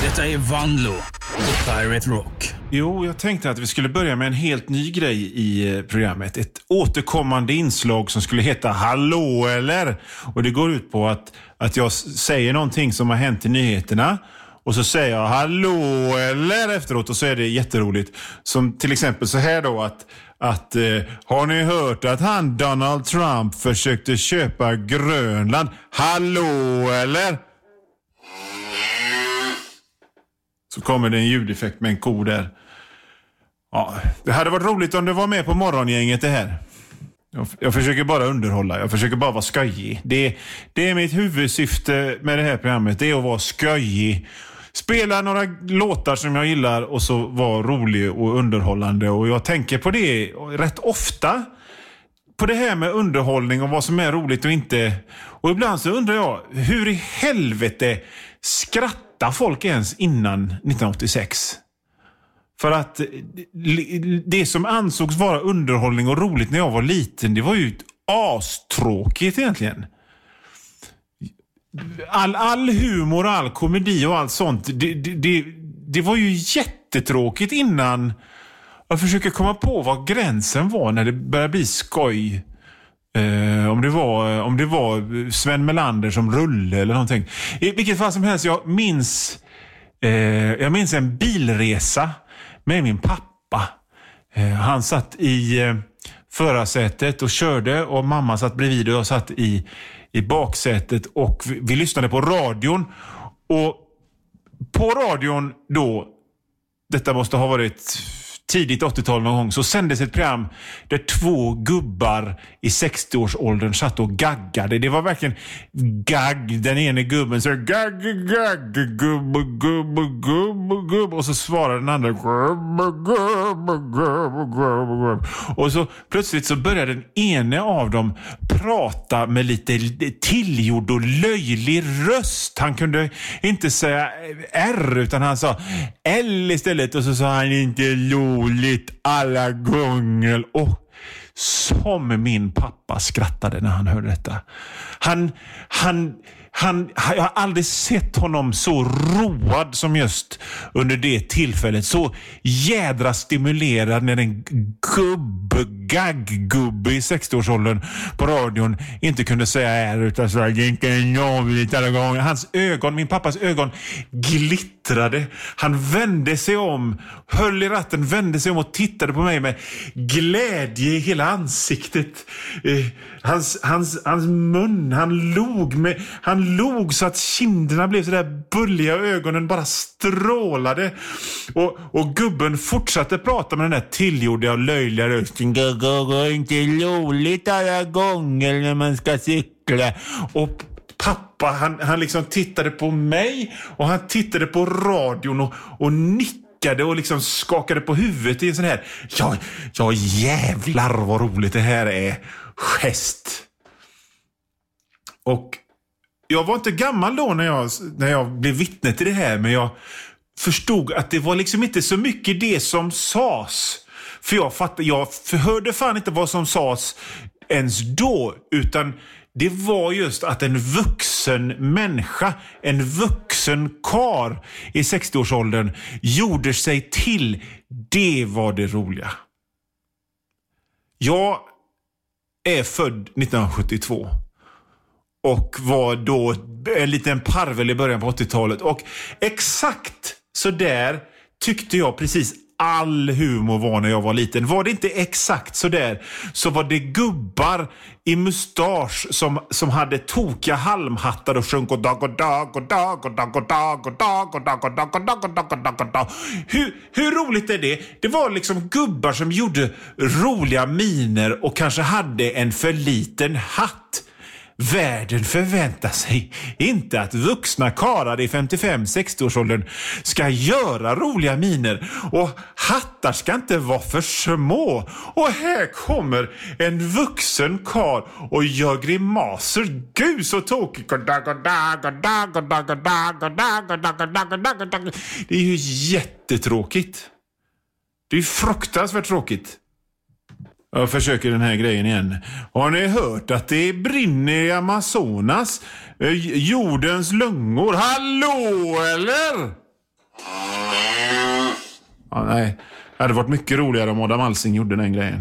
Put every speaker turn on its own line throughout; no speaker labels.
Detta är Vanlo på Pirate Rock.
Jo, jag tänkte att vi skulle börja med en helt ny grej i programmet. Ett återkommande inslag som skulle heta Hallå eller? Och det går ut på att jag säger någonting som har hänt i nyheterna. Och så säger jag Hallå eller efteråt och så är det jätteroligt. Som till exempel så här då att har ni hört att han Donald Trump försökte köpa Grönland? Hallå eller? Så kommer det en ljudeffekt med en ko där. Ja, det hade varit roligt om det var med på morgongänget det här. Jag försöker bara underhålla. Jag försöker bara vara skojig. Det är mitt huvudsyfte med det här programmet. Det är att vara skojig. Spela några låtar som jag gillar och så vara rolig och underhållande. Och jag tänker på det rätt ofta. På det här med underhållning och vad som är roligt och inte. Och ibland så undrar jag, hur i helvete skrattar folk ens innan 1986? För att det som ansågs vara underhållning och roligt när jag var liten, det var ju astråkigt egentligen. All humor och all komedi och allt sånt, det var ju jättetråkigt innan. Jag försöker komma på vad gränsen var när det började bli skoj. Om det var Sven Melander som rulle eller någonting. I vilket fall som helst, jag minns en bilresa med min pappa. Han satt i förarsätet och körde och mamma satt bredvid och jag satt i baksätet och vi lyssnade på radion. Och på radion då, detta måste ha varit tidigt 80-tal någon gång, så sändes ett program där två gubbar i 60-årsåldern satt och gaggade. Det var verkligen gagg. Den ene gubben så gagg, gagg, gubb, gubb, gubb, gubb. Och så svarade den andra gubb, gubb, gubb, gubb. Och så plötsligt så började den ene av dem prata med lite tillgjord och löjlig röst. Han kunde inte säga R utan han sa L istället och så sa han inte roligt alla gånger. Och som min pappa skrattade när han hörde detta. Jag har aldrig sett honom så road som just under det tillfället. Så jädra stimulerad när en gagggubbe i 60-årsåldern på radion inte kunde säga är utan så inte något alla gånger. Hans ögon, min pappas ögon glittrade. Han vände sig om, höll i ratten, vände sig om och tittade på mig med glädje i hela ansiktet. Hans mun, han log så att kinderna blev så där bulliga, ögonen bara strålade. Och gubben fortsatte prata med den där tillgjorda och löjliga rösten. Det går inte roligt alla gånger när man ska cykla. Och pappa, han liksom tittade på mig och han tittade på radion och nickade och liksom skakade på huvudet i en sån här ja jävlar vad roligt det här är gest. Och jag var inte gammal då när jag blev vittne till det här, men jag förstod att det var liksom inte så mycket det som sades. För jag hörde fan inte vad som sades ens då, utan det var just att en vuxen människa, en vuxen kar i 60-årsåldern gjorde sig till. Det var det roliga. Jag är född 1972 och var då en liten parvel i början på 80-talet. Och exakt så där tyckte jag precis all humor var när jag var liten. Var det inte exakt så där, så var det gubbar i mustasch som hade tokiga halmhattar och sjöng och dag och dag och dag och dag och dag och dag och dag och dag och dag och dag och dag och dag. Hur roligt är det? Det var liksom gubbar som gjorde roliga miner och kanske hade en för liten hatt. Världen förväntar sig inte att vuxna karlar i 55-60-årsåldern ska göra roliga miner, och hattar ska inte vara för små. Och här kommer en vuxen karl och gör grimaser. Gud så tokigt. Det är ju jättetråkigt. Det är ju fruktansvärt tråkigt. Jag försöker den här grejen igen. Har ni hört att det brinner i Amazonas? Jordens lungor. Hallå eller? Ja, nej. Det hade varit mycket roligare om Adam Alsing gjorde den grejen.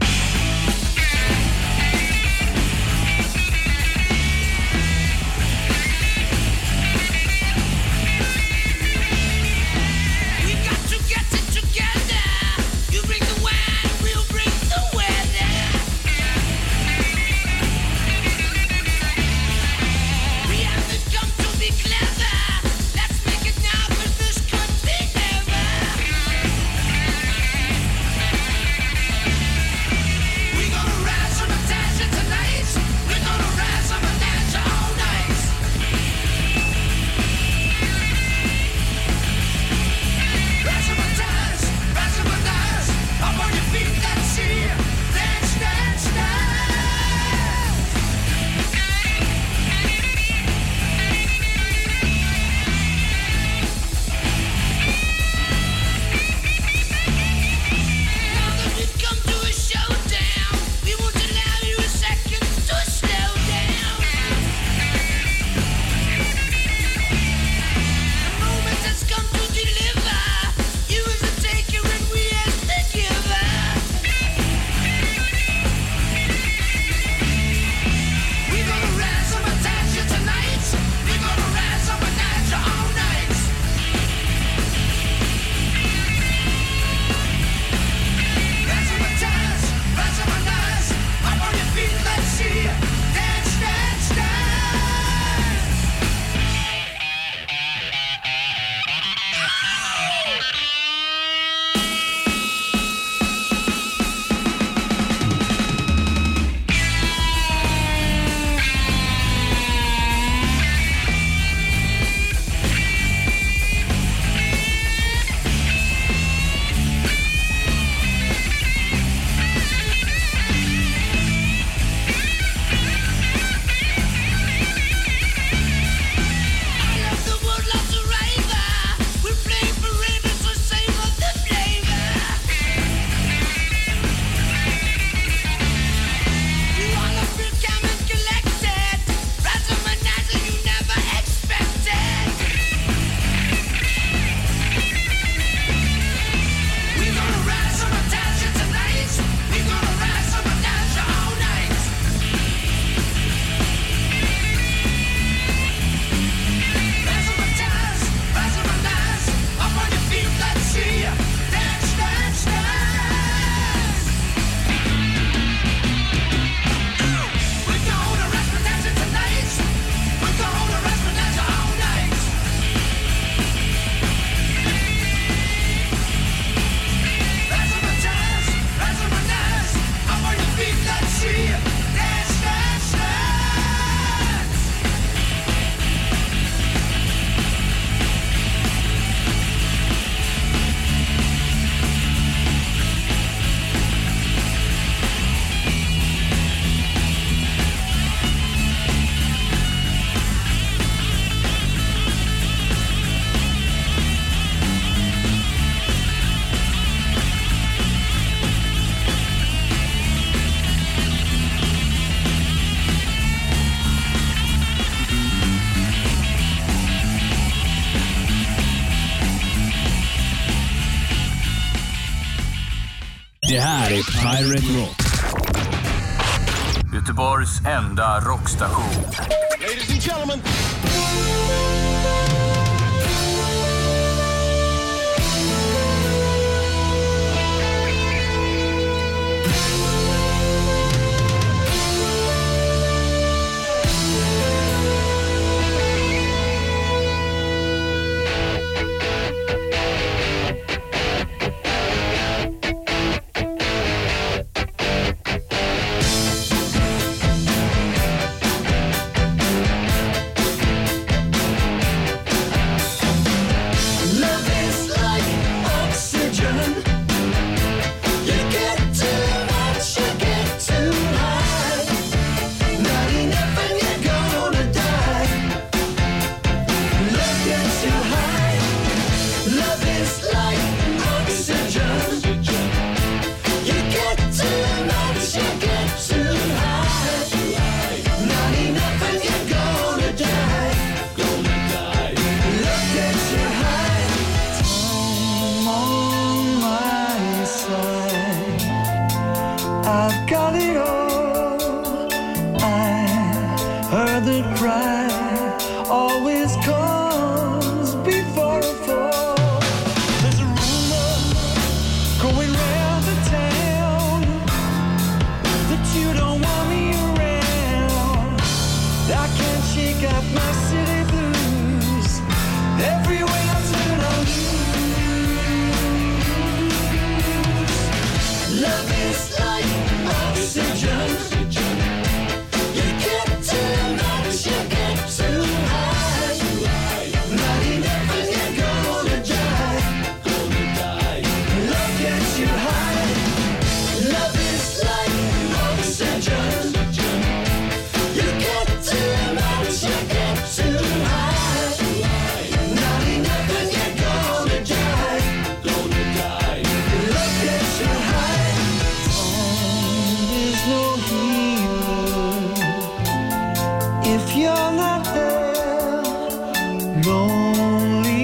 Det här är Pirate Rock. Göteborgs enda rockstation.
Ladies and gentlemen. comes before a fall. There's a rumor going round the town that you don't want me around. I can't shake off my city blues. Everywhere I turn I lose. Love is like oxygen. You get too much, you get too high. Not enough and you're gonna die. Love gets you high. Love is like oxygen. You get too much, you get too high. Not enough and you're gonna die. Love gets you high. There's no healer if you're not there. Lonely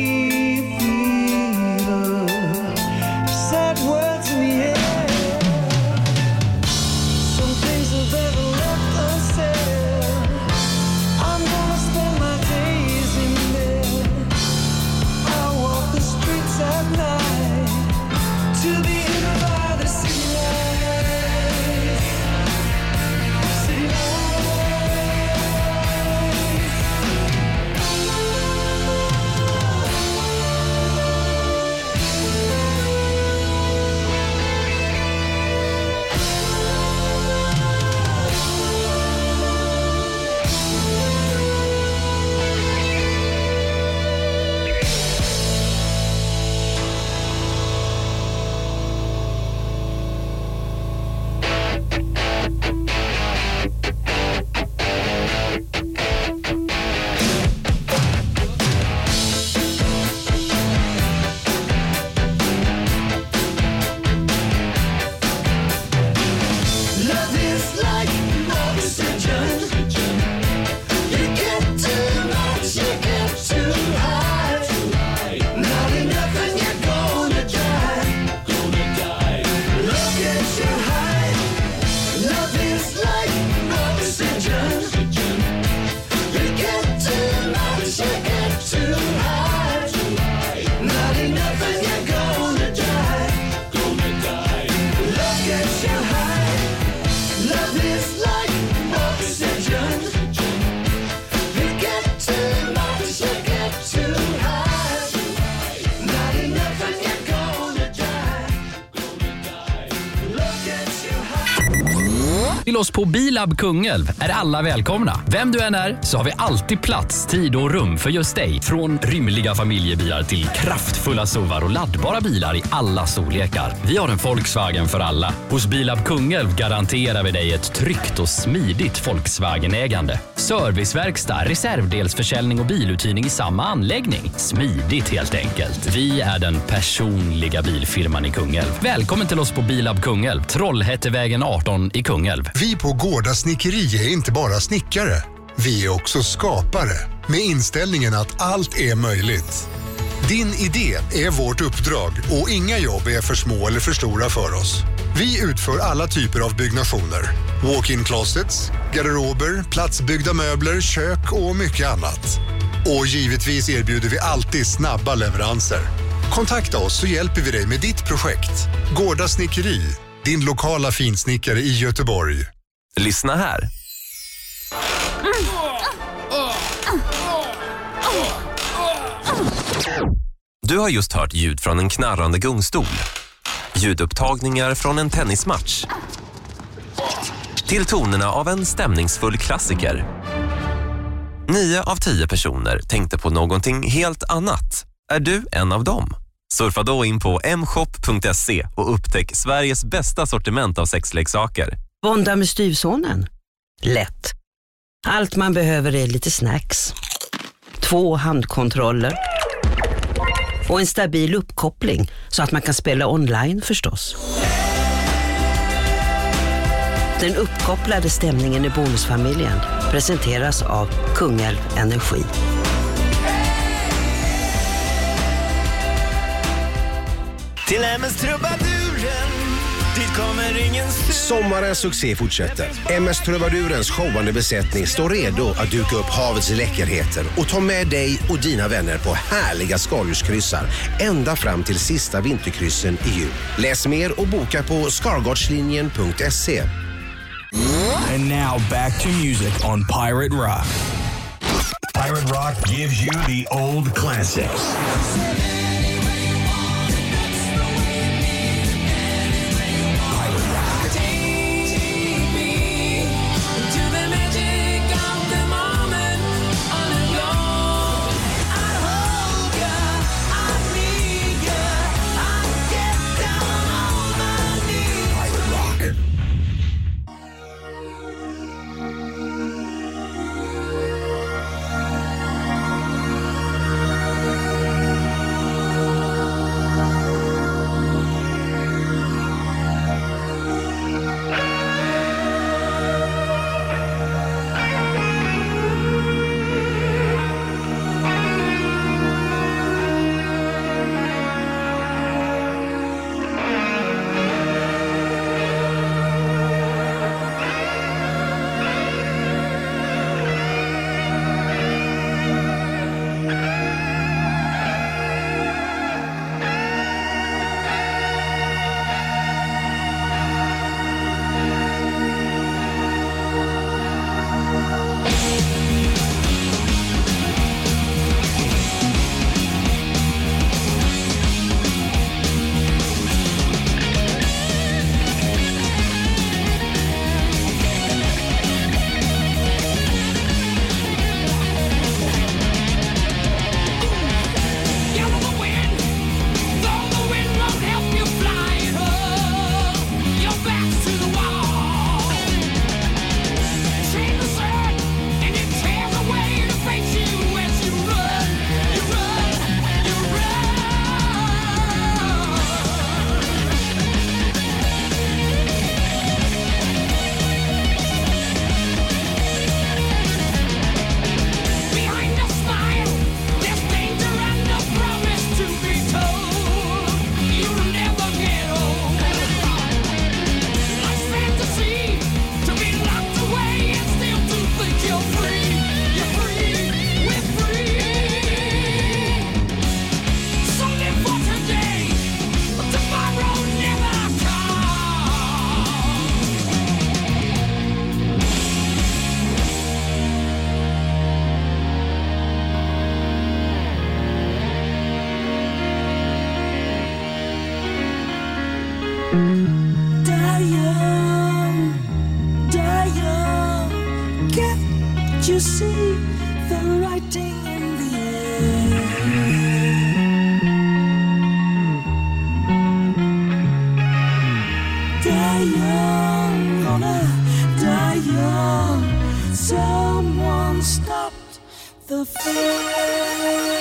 fever, sad words in the air. Some things are better left unsaid. I'm gonna spend my days in bed. I walk the streets at night to be in by the city lights. City lights. Love is like oxygen. You get too much, you get too high. Not enough and you're gonna die. Love gets you high. Love is like oxygen. You get too much, you get too high. Not enough and you're gonna die. Love gets you high. Love is like oxygen. You get too much, you get too high. Not enough and you're gonna die. Love gets you high.
Till oss på Bilab Kungälv är alla välkomna. Vem du än är så har vi alltid plats, tid och rum för just dig. Från rymliga familjebilar till kraftfulla SUVar och laddbara bilar i alla storlekar. Vi har en Volkswagen för alla. Hos Bilab Kungälv garanterar vi dig ett tryggt och smidigt Volkswagen-ägande. Serviceverkstad, reservdelsförsäljning och biluthyrning i samma anläggning. Smidigt helt enkelt. Vi är den personliga bilfirman i Kungälv. Välkommen till oss på Bilab Kungälv, Trollhättevägen 18 i Kungälv.
Vi på Gårda Snickeri är inte bara snickare. Vi är också skapare. Med inställningen att allt är möjligt. Din idé är vårt uppdrag och inga jobb är för små eller för stora för oss. Vi utför alla typer av byggnationer. Walk-in closets, garderober, platsbyggda möbler, kök och mycket annat. Och givetvis erbjuder vi alltid snabba leveranser. Kontakta oss så hjälper vi dig med ditt projekt. Gårda Snickeri, din lokala finsnickare i Göteborg.
Lyssna här. Du har just hört ljud från en knarrande gungstol. Ljudupptagningar från en tennismatch. Till tonerna av en stämningsfull klassiker. 9 av 10 personer tänkte på någonting helt annat. Är du en av dem? Surfa då in på mshop.se och upptäck Sveriges bästa sortiment av sexleksaker.
Bonda med styvsonen? Lätt. Allt man behöver är lite snacks. 2 handkontroller. Och en stabil uppkoppling så att man kan spela online förstås. Den uppkopplade stämningen i Bonusfamiljen presenteras av Kungälv Energi.
Till MS trubaduren, dit kommer ingen
Sommarens succé fortsätter. MS Trubadurens showande besättning står redo att duka upp havets läckerheter och ta med dig och dina vänner på härliga skaldjurskryssar ända fram till sista vinterkryssen i jul. Läs mer och boka på skargardslinjen.se.
And now back to music on Pirate Rock.
Pirate Rock gives you the old classics.
Can't you see the writing in the air? Die young, gonna die young. Someone stopped the fear.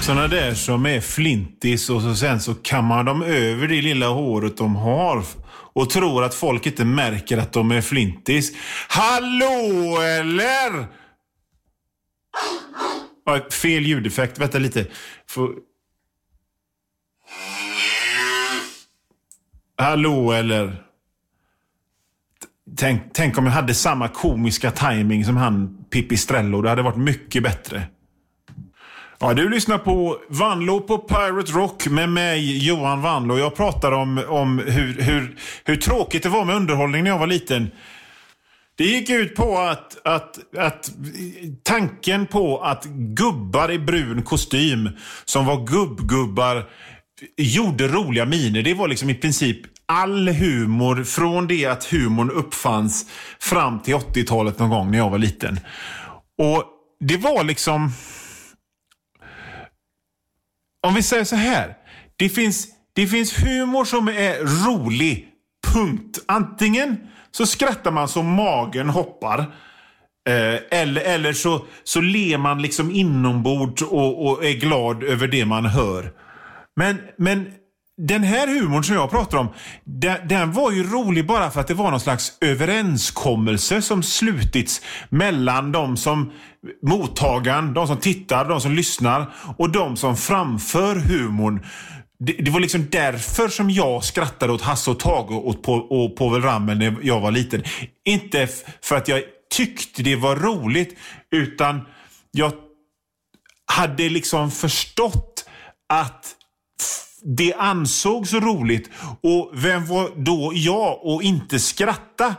Såna där som är flintis och så sen så kammar de över det lilla håret de har och tror att folk inte märker att de är flintis. Hallå eller? Fel ljudeffekt, vänta lite. Hallå eller? Tänk om jag hade samma komiska timing som han Pipistrello. Det hade varit mycket bättre. Ja, du lyssnar på Vanlo på Pirate Rock med mig, Johan Vanlo. Jag pratar om hur tråkigt det var med underhållning när jag var liten. Det gick ut på att tanken på att gubbar i brun kostym som var gubbgubbar gjorde roliga miner. Det var liksom i princip all humor från det att humorn uppfanns fram till 80-talet någon gång när jag var liten. Och det var liksom... Om vi säger så här. Det finns humor som är rolig. Punkt. Antingen så skrattar man så magen hoppar. Eller så ler man liksom inombords och är glad över det man hör. Men den här humorn som jag pratar om, den var ju rolig bara för att det var någon slags överenskommelse som slutits mellan de som mottagaren, de som tittar, de som lyssnar och de som framför humorn. Det var liksom därför som jag skrattade åt Hasse och Tage och Povel Ramel när jag var liten. Inte för att jag tyckte det var roligt, utan jag hade liksom förstått att det ansågs så roligt. Och vem var då jag och inte skratta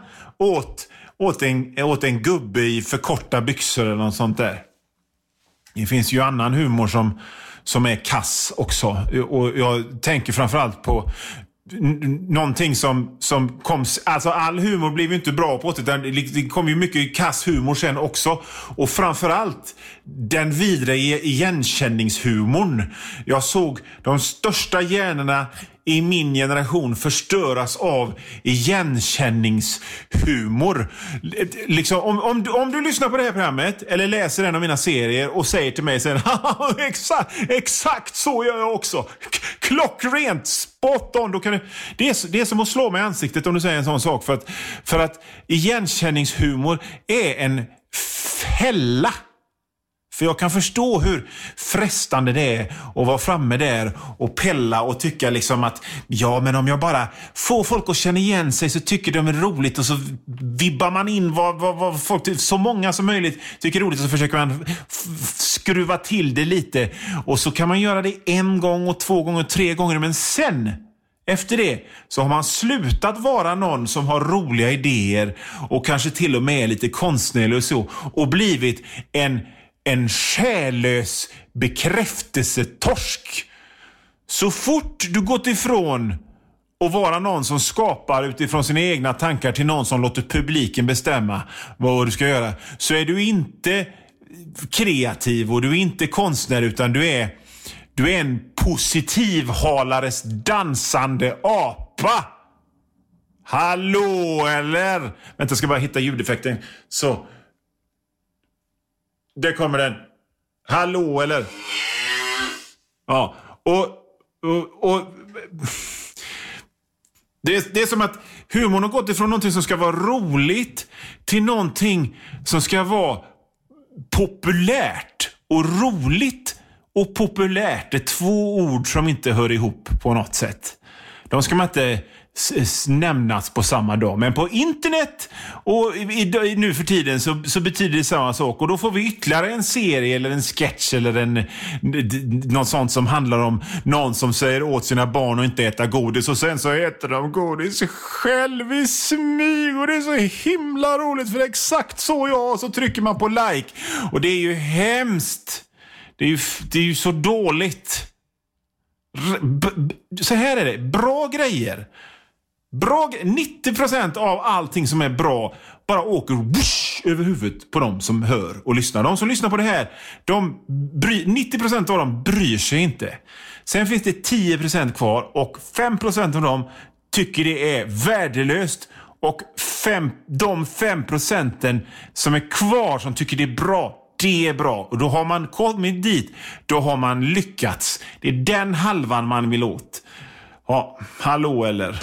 åt en gubbe i för korta byxor eller något sånt där. Det finns ju annan humor som är kass också. Och jag tänker framförallt på någonting som kom... Alltså all humor blev ju inte bra på det kom ju mycket kass humor sen också. Och framförallt den vidare igenkänningshumorn. Jag såg de största hjärnorna i min generation förstöras av igenkänningshumor. Liksom, om du lyssnar på det här programmet eller läser en av mina serier och säger till mig sen, exakt så gör jag också. Klockrent, spot on. Då kan det är som att slå mig i ansiktet om du säger en sån sak. För att igenkänningshumor är en fälla. För jag kan förstå hur frestande det är att vara framme där och pella och tycka liksom att ja, men om jag bara får folk att känna igen sig så tycker de är roligt, och så vibbar man in vad folk, så många som möjligt tycker är roligt, och så försöker man skruva till det lite, och så kan man göra det 1 gång och 2 gånger och 3 gånger, men sen efter det så har man slutat vara någon som har roliga idéer och kanske till och med lite konstnärlig och så, och blivit en själlös bekräftelsetorsk. Så fort du gått ifrån att vara någon som skapar utifrån sina egna tankar till någon som låter publiken bestämma vad du ska göra, så är du inte kreativ och du är inte konstnär, utan du är en positivhalares dansande apa. Hallå eller? Vänta, jag ska bara hitta ljudeffekten. Så där kommer den. Hallå eller? Ja, och det är som att humorn har gått ifrån någonting som ska vara roligt till någonting som ska vara populärt. Och roligt och populärt är 2 ord som inte hör ihop på något sätt. De ska man inte nämnas på samma dag. Men på internet och nu för tiden så betyder det samma sak. Och då får vi ytterligare en serie eller en sketch eller något sånt som handlar om någon som säger åt sina barn att inte äta godis, och sen så äter de godis själv i smyg, och det är så himla roligt för det är exakt så och så trycker man på like, och det är ju hemskt. Det är ju så dåligt. Så här är det. Bra grejer. 90% av allting som är bra bara åker över huvudet på de som hör och lyssnar. De som lyssnar på det här, 90% av dem bryr sig inte. Sen finns det 10% kvar, och 5% av dem tycker det är värdelöst. Och de 5% som är kvar som tycker det är bra, det är bra. Och då har man kommit dit. Då har man lyckats. Det är den halvan man vill åt. Ja, hallå eller?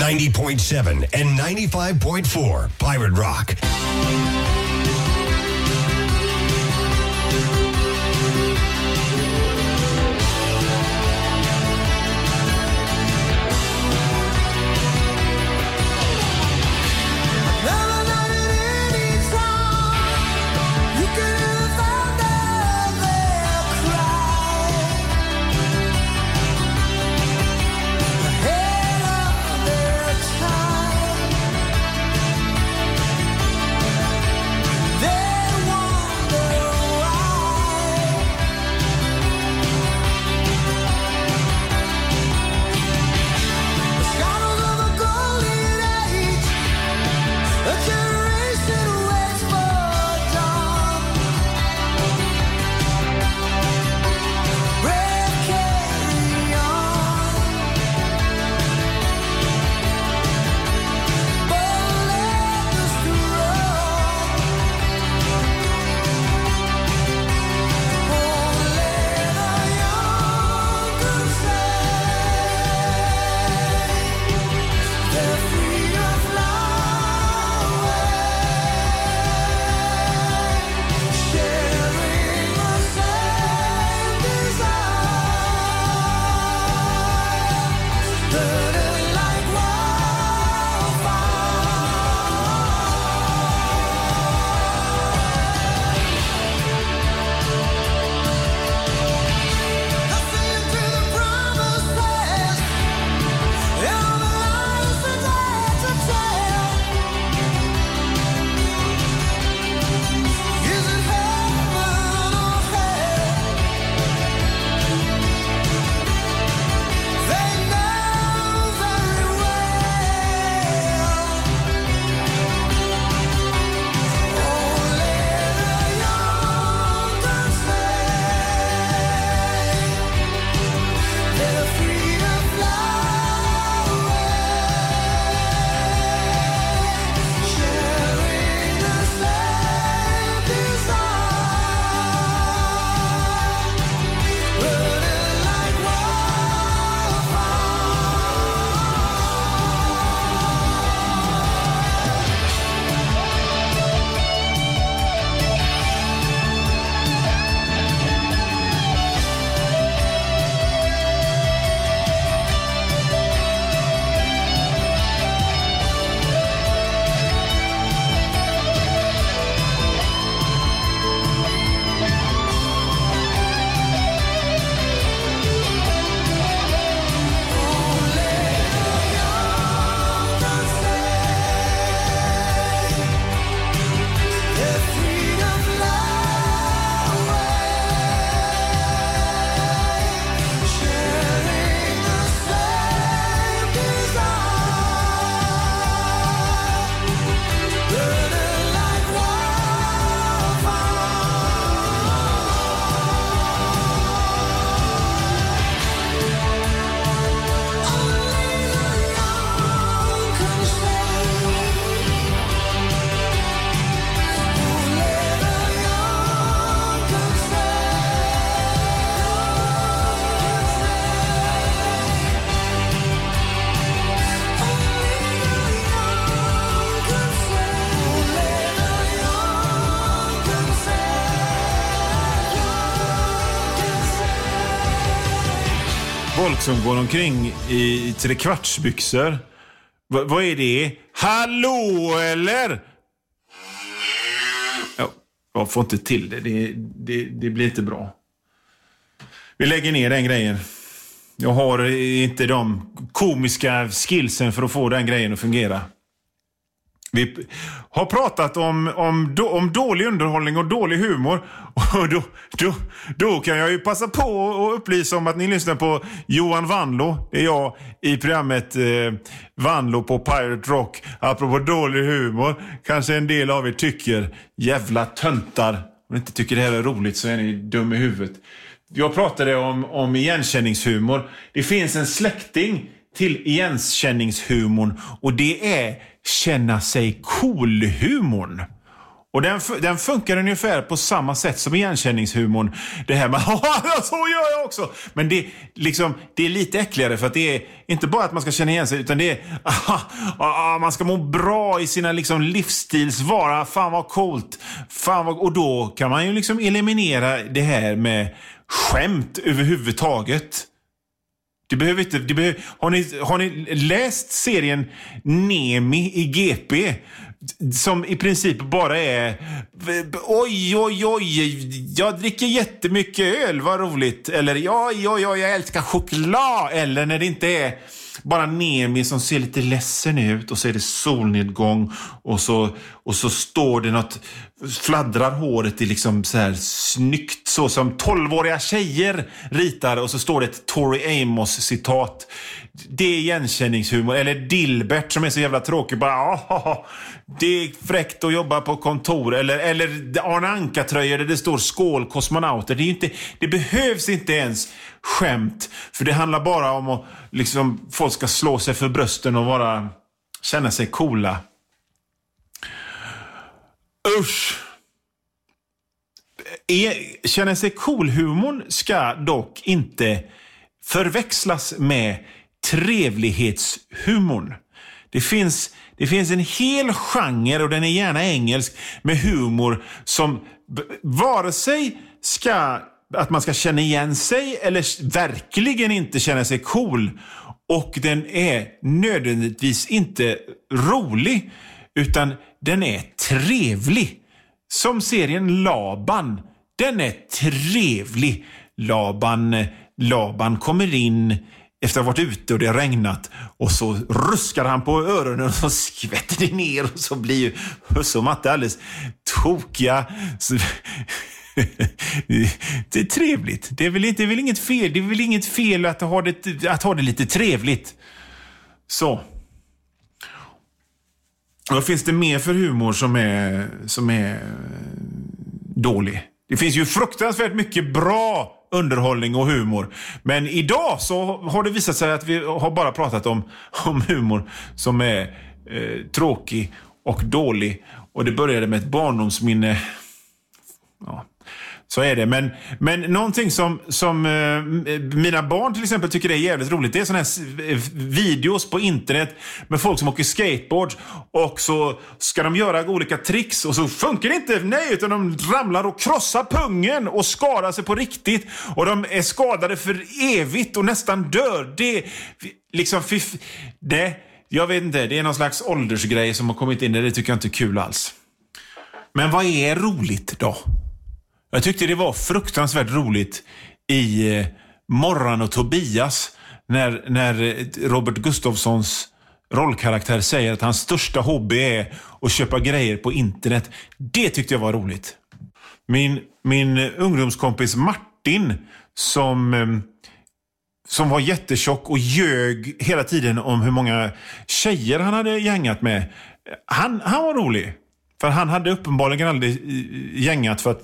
90.7 and 95.4 Pirate Rock.
folk som går omkring i trekvartsbyxor. Vad är det? Hallå eller? Ja, jag får inte till det. Det blir inte bra. Vi lägger ner den grejen. Jag har inte de komiska skillsen för att få den grejen att fungera. Vi har pratat om dålig underhållning och dålig humor. Och då kan jag ju passa på att upplysa om att ni lyssnar på Johan Vanlo. Det är jag i programmet Vanlo på Pirate Rock. Apropå dålig humor. Kanske en del av er tycker jävla töntar. Om ni inte tycker det här är roligt så är ni dum i huvudet. Jag pratade om igenkänningshumor. Det finns en släkting till igenkänningshumorn och det är känna sig cool-humorn. Och den funkar ungefär på samma sätt som igenkänningshumorn. Det här med så gör jag också. Men det är lite äckligare, för att det är inte bara att man ska känna igen sig, utan det är man ska må bra i sina liksom livsstilsvara. Fan vad coolt. Och då kan man ju liksom eliminera det här med skämt överhuvudtaget. Har ni läst serien Nemi i GP? Som i princip bara är oj, jag dricker jättemycket öl, vad roligt. Eller jag älskar choklad. Eller när det inte är bara Nemi som ser lite ledsen ut och så är det solnedgång och så står det något, fladdrar håret i liksom så här snyggt, så som 12-åriga tjejer ritar, och så står det ett Tori Amos citat. Det är igenkänningshumor. Eller Dilbert som är så jävla tråkig, bara det är fräckt att jobba på kontor. Eller Arne Anka-tröjor där det står skål kosmonauter. Det behövs inte ens skämt, för det handlar bara om att liksom, folk ska slå sig för brösten och känna sig coola. Usch. Känna sig cool-humorn ska dock inte förväxlas med trevlighetshumorn. Det finns en hel genre, och den är gärna engelsk, med humor som vare sig att man ska känna igen sig eller verkligen inte känna sig cool. Och den är nödvändigtvis inte rolig, utan den är trevlig. Som serien Laban. Den är trevlig. Laban kommer in efter att ha varit ute och det har regnat, och så ruskar han på öronen och så skvätter det ner, och så blir ju Husse och Matte alldeles tokiga. Det är trevligt. Det är väl inget fel. Det är väl inget fel att ha det lite trevligt. Så. Vad finns det mer för humor som är dålig? Det finns ju fruktansvärt mycket bra underhållning och humor. Men idag så har det visat sig att vi har bara pratat om humor som är tråkig och dålig. Och det började med ett barndomsminne. Ja, så är det. Men någonting som mina barn till exempel tycker är jävligt roligt, det är såna här videos på internet med folk som åker skateboard, och så ska de göra olika tricks och så funkar det inte. Nej, utan de ramlar och krossar pungen och skadar sig på riktigt, och de är skadade för evigt och nästan dör. Det liksom jag vet inte, det är någon slags åldersgrej som har kommit in där. Det tycker jag inte är kul alls. Men vad är roligt då? Jag tyckte det var fruktansvärt roligt i Morran och Tobias när Robert Gustafssons rollkaraktär säger att hans största hobby är att köpa grejer på internet. Det tyckte jag var roligt. Min ungdomskompis Martin som var jättetjock och ljög hela tiden om hur många tjejer han hade gängat med. Han var rolig. För han hade uppenbarligen aldrig gängat, för att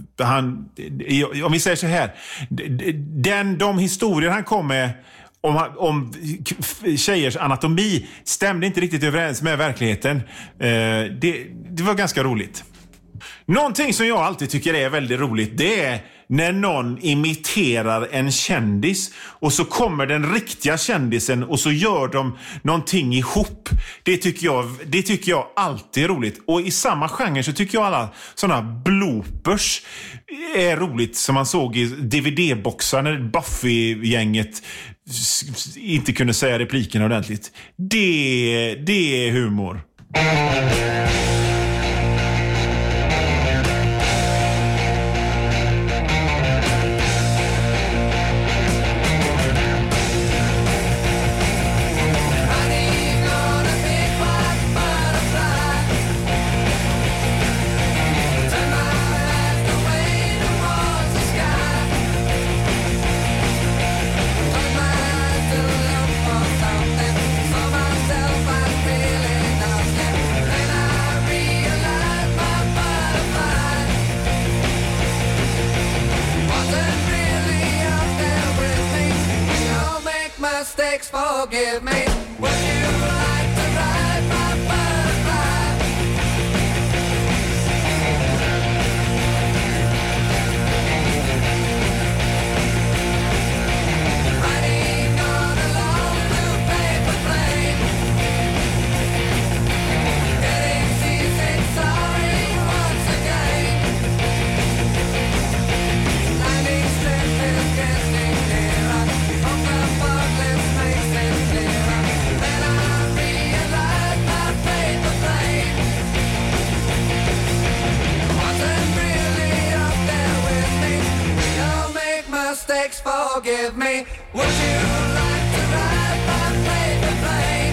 om vi säger så här, de historier han kom med om tjejers anatomi stämde inte riktigt överens med verkligheten. Det var ganska roligt. Någonting som jag alltid tycker är väldigt roligt, det är när någon imiterar en kändis och så kommer den riktiga kändisen och så gör de någonting ihop. Det tycker jag alltid är roligt. Och i samma genre så tycker jag alla sådana bloopers är roligt, som man såg i DVD-boxar när Buffy-gänget inte kunde säga replikerna ordentligt. Det är humor.
Forgive me. Would you like to ride my butterfly? forgive me. Would you like to ride my favorite plane?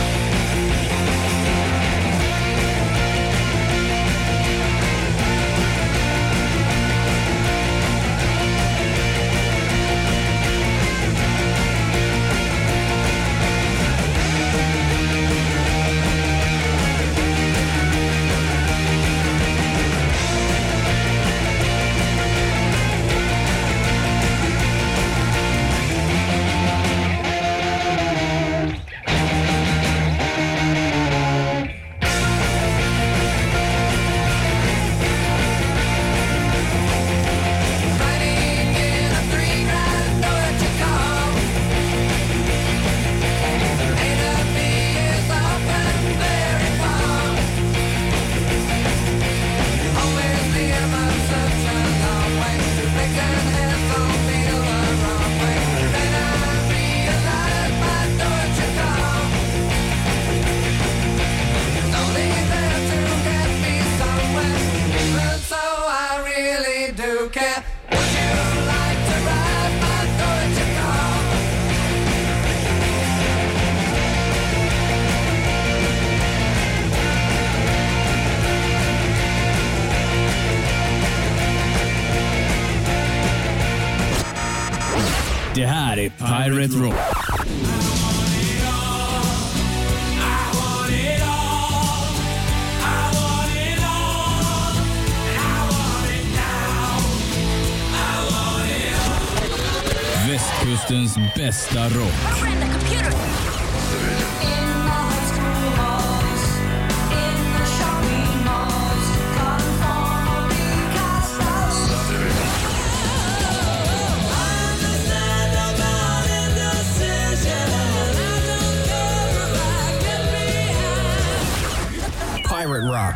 Det här är Pirate Rock. Västkustens bästa rock. Pirate Rock.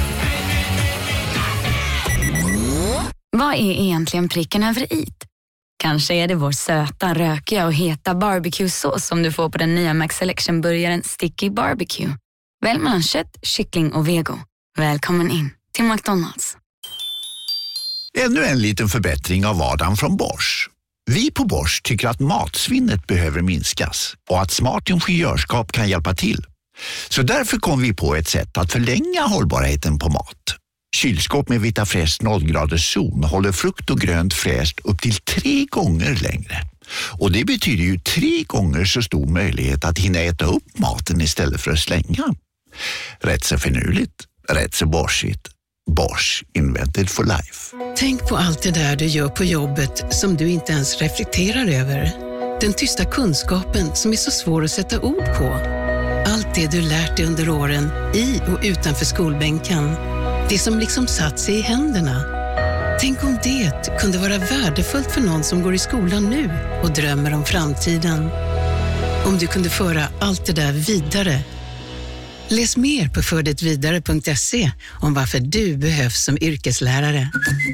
Vad är egentligen pricken över i? Kanske är det vår söta, rökiga och heta barbecue-sås som du får på den nya Max Selection-burgaren Sticky Barbecue. Välj mellan kött, kyckling och vego. Välkommen in till McDonald's.
Ännu en liten förbättring av vardagen från Bosch. Vi på Bosch tycker att matsvinnet behöver minskas och att smart ingenjörskap kan hjälpa till. Så därför kom vi på ett sätt att förlänga hållbarheten på mat. Kylskåp med Vitafresh 0-graders zon håller frukt och grönt fräscht upp till 3 gånger längre. Och det betyder ju 3 gånger så stor möjlighet att hinna äta upp maten istället för att slänga. Rätt så finurligt, rätt så Boschigt. Bosch, invented for life.
Tänk på allt det där du gör på jobbet som du inte ens reflekterar över. Den tysta kunskapen som är så svår att sätta ord på. Allt det du lärt dig under åren i och utanför skolbänken. Det som liksom satt sig i händerna. Tänk om det kunde vara värdefullt för någon som går i skolan nu och drömmer om framtiden. Om du kunde föra allt det där vidare. Läs mer på fördetvidare.se om varför du behövs som yrkeslärare.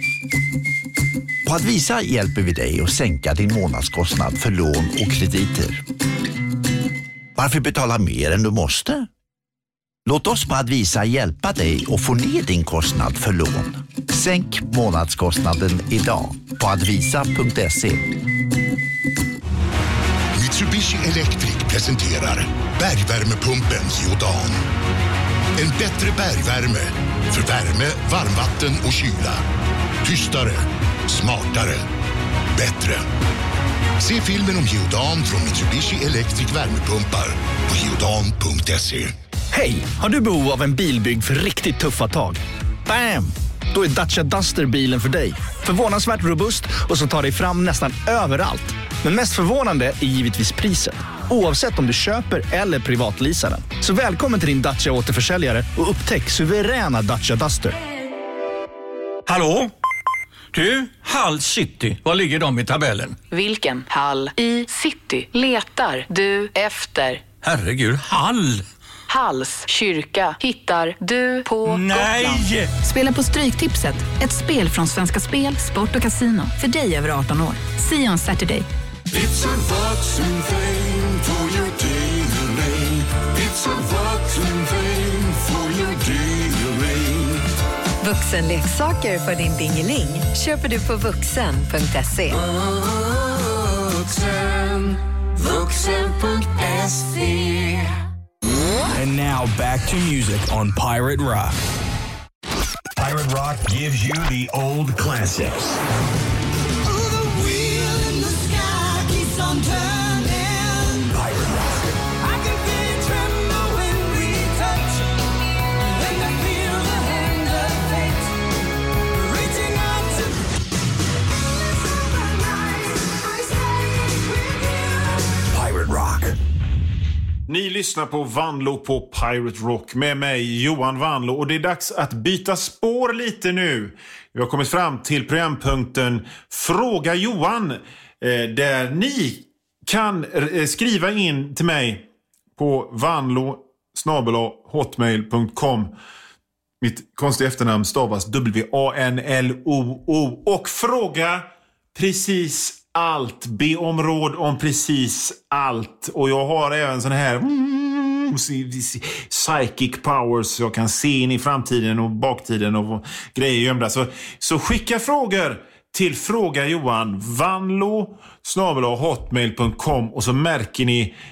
På Advisa hjälper vi dig att sänka din månadskostnad för lån och krediter. Varför betala mer än du måste? Låt oss på Advisa hjälpa dig att få ner din kostnad för lån. Sänk månadskostnaden idag på advisa.se.
Mitsubishi Electric presenterar bergvärmepumpen Geodan. En bättre bergvärme för värme, varmvatten och kyla. Tystare, smartare, bättre. Se filmen om Geodan från Mitsubishi Electric värmepumpar på geodan.se.
Hej, har du behov av en bilbygg för riktigt tuffa tag? Bam! Då är Dacia Duster bilen för dig. Förvånansvärt robust och som tar dig fram nästan överallt. Men mest förvånande är givetvis priset. Oavsett om du köper eller privatleasar den. Så välkommen till din Dacia återförsäljare och upptäck suveräna Dacia Duster.
Hallå? Du, Hall City. Var ligger de i tabellen?
Vilken hall i city letar du efter?
Herregud, Hall!
Halls kyrka hittar du på
Nej!
Gotland.
Spela på Stryktipset. Ett spel från Svenska Spel, Sport och Casino. För dig över 18 år. See on Saturday.
It's a Vuxen thing for your ding-a-ling. It's a Vuxen thing for your ding-a-ling.
Vuxenleksaker för din dingeling köper du på vuxen.se.
Vuxen.se.
And now back to music on Pirate Rock.
Pirate Rock gives you the old classics.
Pirate Rock.
Ni lyssnar på Vanlo på Pirate Rock med mig, Johan Vanlo. Och det är dags att byta spår lite nu. Vi har kommit fram till programpunkten Fråga Johan. Där ni kan skriva in till mig på vanlo@hotmail.com. Mitt konstiga efternamn stavas WANLOO. Och fråga precis allt. Be om råd om precis allt. Och jag har även sån här psychic powers. Så jag kan se in i framtiden och baktiden och grejer gömda. Så skicka frågor till Fråga Johan. vanlo@hotmail.com. Och så märker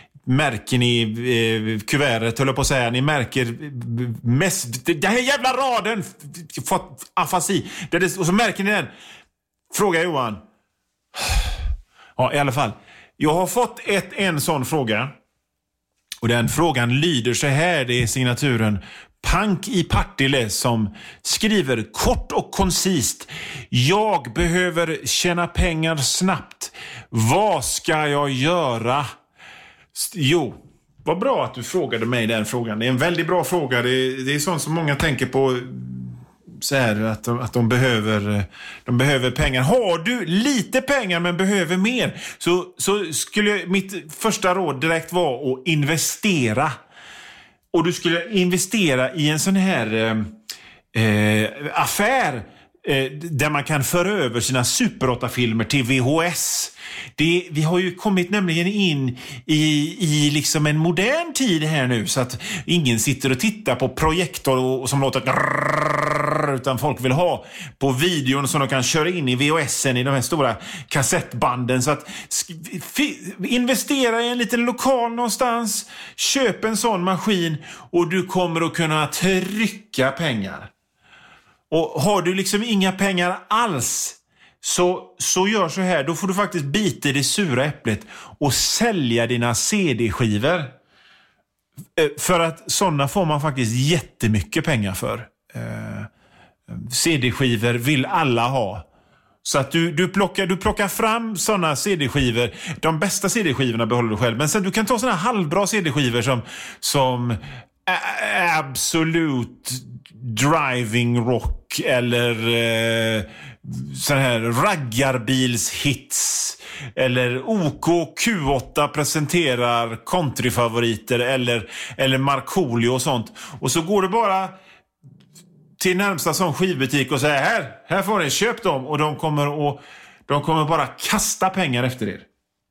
ni kuvertet, höll jag på att säga. Ni märker mest den här jävla raden fått afasi. Och så märker ni den. Fråga Johan. Ja, i alla fall. Jag har fått en sån fråga. Och den frågan lyder så här. Det är signaturen Pank i Partille som skriver kort och koncist. Jag behöver tjäna pengar snabbt. Vad ska jag göra? Jo, vad bra att du frågade mig den frågan. Det är en väldigt bra fråga. Det är sånt som många tänker på så här, att de behöver pengar. Har du lite pengar men behöver mer, så skulle mitt första råd direkt vara att investera. Och du skulle investera i en sån här affär där man kan föra över sina Super 8-filmer till VHS. Vi har ju kommit nämligen in i liksom en modern tid här nu, så att ingen sitter och tittar på projektor och som låter utan folk vill ha på videon som de kan köra in i VHSen i de här stora kassettbanden. Så att investera i en liten lokal någonstans, köp en sån maskin och du kommer att kunna trycka pengar. Och har du liksom inga pengar alls, så gör så här. Då får du faktiskt bita i det sura äpplet och sälja dina CD-skivor. För att sådana får man faktiskt jättemycket pengar för. CD-skivor vill alla ha. Så att du plockar fram sådana CD-skivor. De bästa CD-skivorna behåller du själv. Men sen du kan ta sådana halvbra CD-skivor som Absolute Driving Rock eller sån här raggarbilshits eller OK Q8 presenterar countryfavoriter eller Markoolio och sånt. Och så går du bara till närmsta sån skivbutik och säger här får ni, köp dem, och de kommer bara kasta pengar efter er.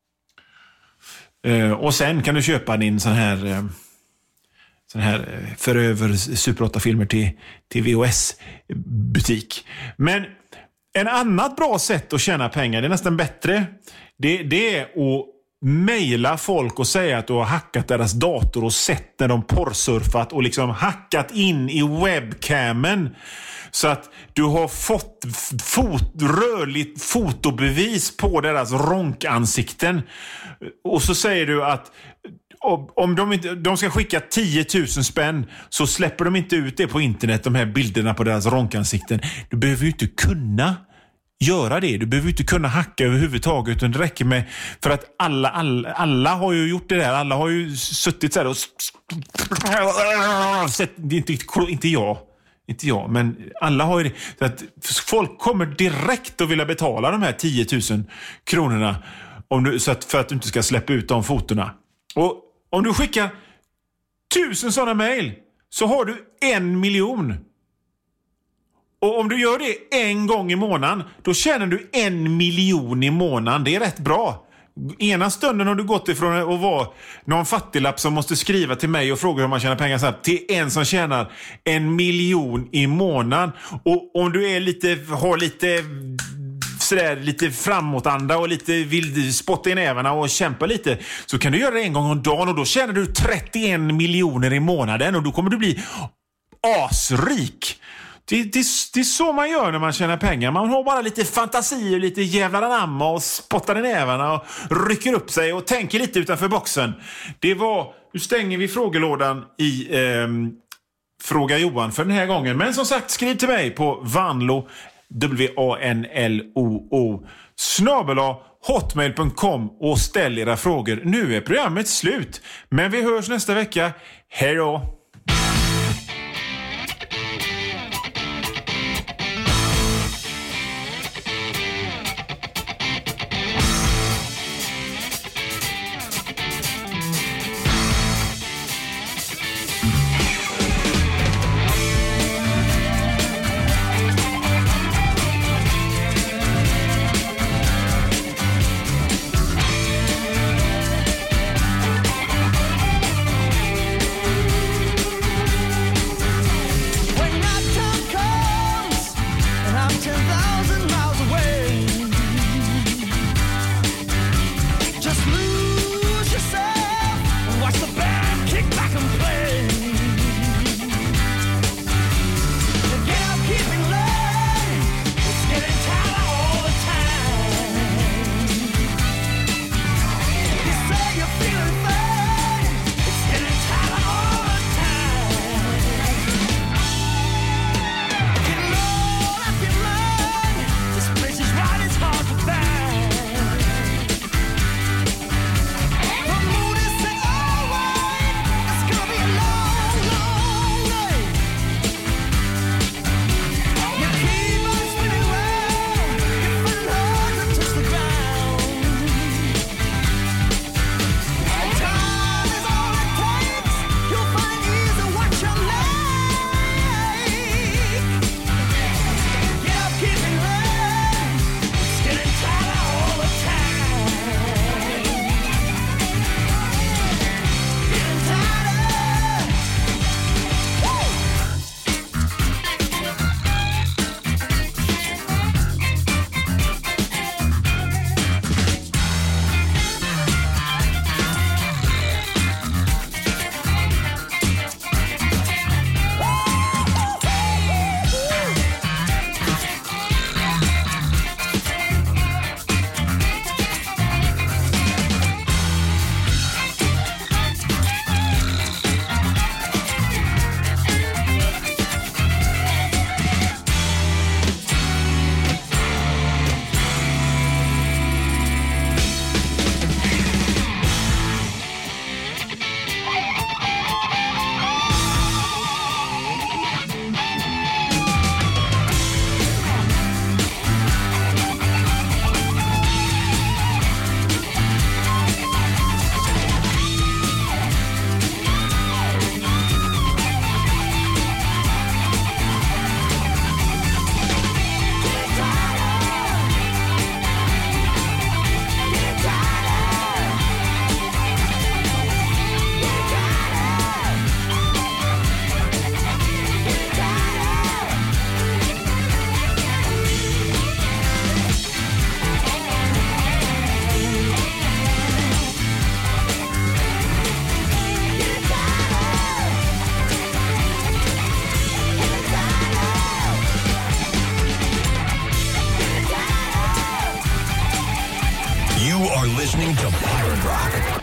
Och sen kan du köpa din sån här för över Super 8-filmer till VHS-butik. Men en annat bra sätt att tjäna pengar, det är nästan bättre, det är att mejla folk och säga att du har hackat deras dator och sett när de porrsurfat och liksom hackat in i webcamen så att du har fått rörligt fotobevis på deras ronkansikten. Och så säger du att om de ska skicka 10 000 spänn så släpper de inte ut det på internet, de här bilderna på deras ronkansikten. Du behöver ju inte kunna göra det. Du behöver ju inte kunna hacka överhuvudtaget, utan det räcker med, för att alla har ju gjort det där. Alla har ju suttit så här och sett, det är inte jag, men alla har ju det. Så att folk kommer direkt att vilja betala de här 10 000 kronorna för att du inte ska släppa ut de fotorna. Och om du skickar 1000 sådana mejl så har du 1 miljon. Och om du gör det en gång i månaden, då tjänar du 1 miljon i månaden. Det är rätt bra. Ena stunden har du gått ifrån att vara någon fattiglapp som måste skriva till mig och fråga hur man tjänar pengar så här, till en som tjänar 1 miljon i månaden. Och om du är har lite framåtanda och vill spotta i nävarna och kämpa lite, så kan du göra det en gång om dagen och då tjänar du 31 miljoner i månaden och då kommer du bli asrik. Det är så man gör när man tjänar pengar. Man har bara lite fantasi och lite jävlar anamma och spottar i nävarna och rycker upp sig och tänker lite utanför boxen. Nu stänger vi frågelådan i Fråga Johan för den här gången. Men som sagt, skriv till mig på Vanlo WANLOO @hotmail.com och ställ era frågor. Nu är programmet slut, men vi hörs nästa vecka. Hej då!
You're listening to Pirate Rock.